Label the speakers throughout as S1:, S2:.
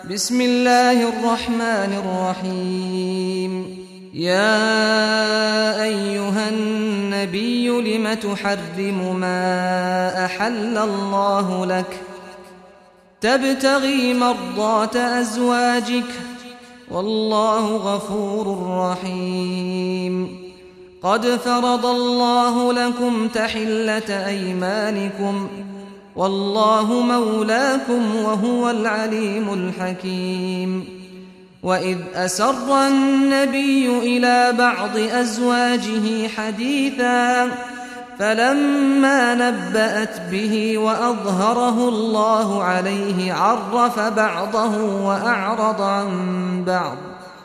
S1: بسم الله الرحمن الرحيم. يا أيها النبي لم تحرم ما أحل الله لك تبتغي مرضات أزواجك والله غفور رحيم. قد فرض الله لكم تحلة أيمانكم والله مولاكم وهو العليم الحكيم. وإذ أسر النبي إلى بعض أزواجه حديثا فلما نبأت به وأظهره الله عليه عرف بعضه وأعرض عن بعض.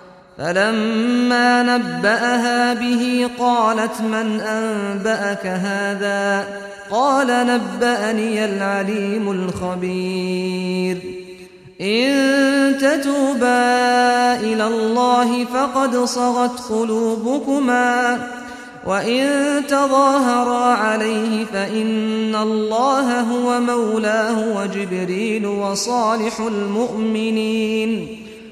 S1: فلما نبأها به قالت من أنبأك هذا؟ قال نبأني العليم الخبير. إن تتوبا إلى الله فقد صغت قلوبكما وإن تظاهرا عليه فإن الله هو مولاه وجبريل وصالح المؤمنين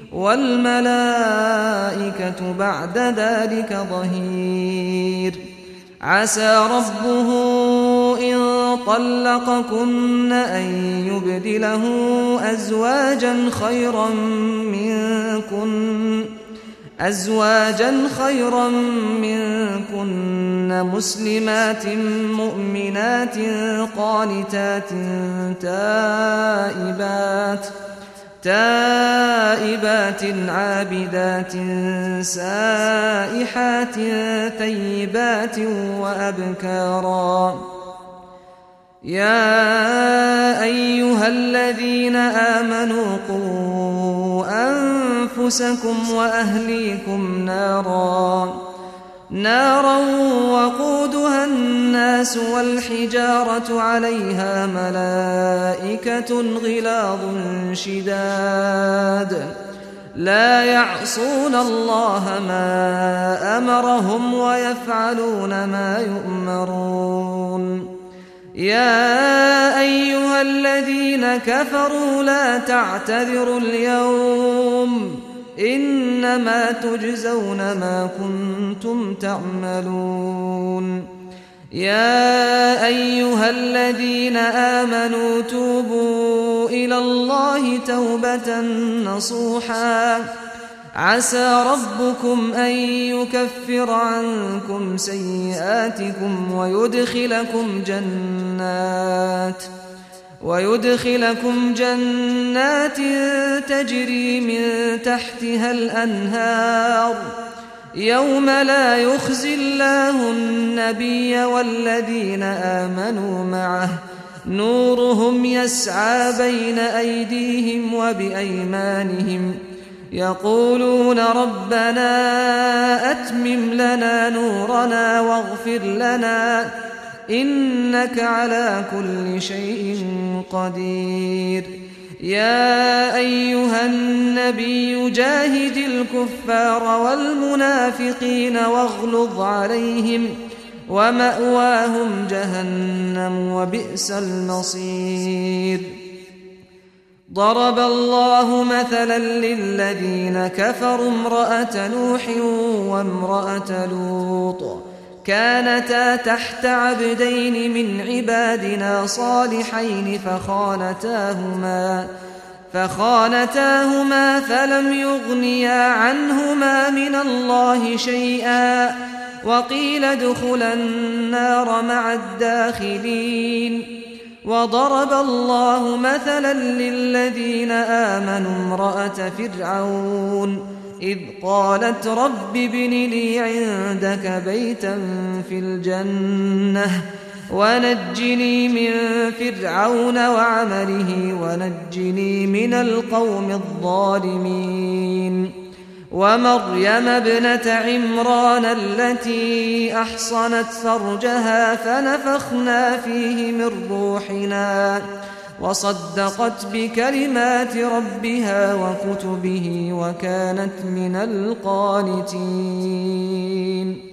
S1: والملائكة بعد ذلك ظهير. عسى ربه إن طلقكن أن يبدله أزواجا خيرا منكن مسلمات مؤمنات قانتات تائبات عابدات سائحات ثيبات وأبكارا. يا أيها الذين آمنوا قوا أنفسكم وأهليكم نارا وقودها الناس والحجارة عليها ملائكة غلاظ شداد لا يعصون الله ما أمرهم ويفعلون ما يؤمرون. يا أيها الذين كفروا لا تعتذروا اليوم إنما تجزون ما كنتم تعملون. يا أيها الذين آمنوا توبوا إلى الله توبة نصوحا عسى ربكم أن يكفر عنكم سيئاتكم ويدخلكم جنات تجري من تحتها الأنهار يوم لا يخزي الله النبي والذين آمنوا معه نورهم يسعى بين أيديهم وبأيمانهم يقولون ربنا أتمم لنا نورنا واغفر لنا إنك على كل شيء قدير. يا أيها النبي جاهد الكفار والمنافقين واغلظ عليهم ومأواهم جهنم وبئس المصير. ضرب الله مثلا للذين كفروا امرأة نوح وامرأة لوط كانتا تحت عبدين من عبادنا صالحين فخانتاهما فلم يغنيا عنهما من الله شيئا وقيل ادخلا النار مع الداخلين. وضرب الله مثلا للذين آمنوا امرأة فرعون إذ قالت رب ابن لي عندك بيتا في الجنة ونجني من فرعون وعمله ونجني من القوم الظالمين. ومريم ابنة عمران التي أحصنت فرجها فنفخنا فيه من روحنا وصدقت بكلمات ربها وكتبه وكانت من القانتين.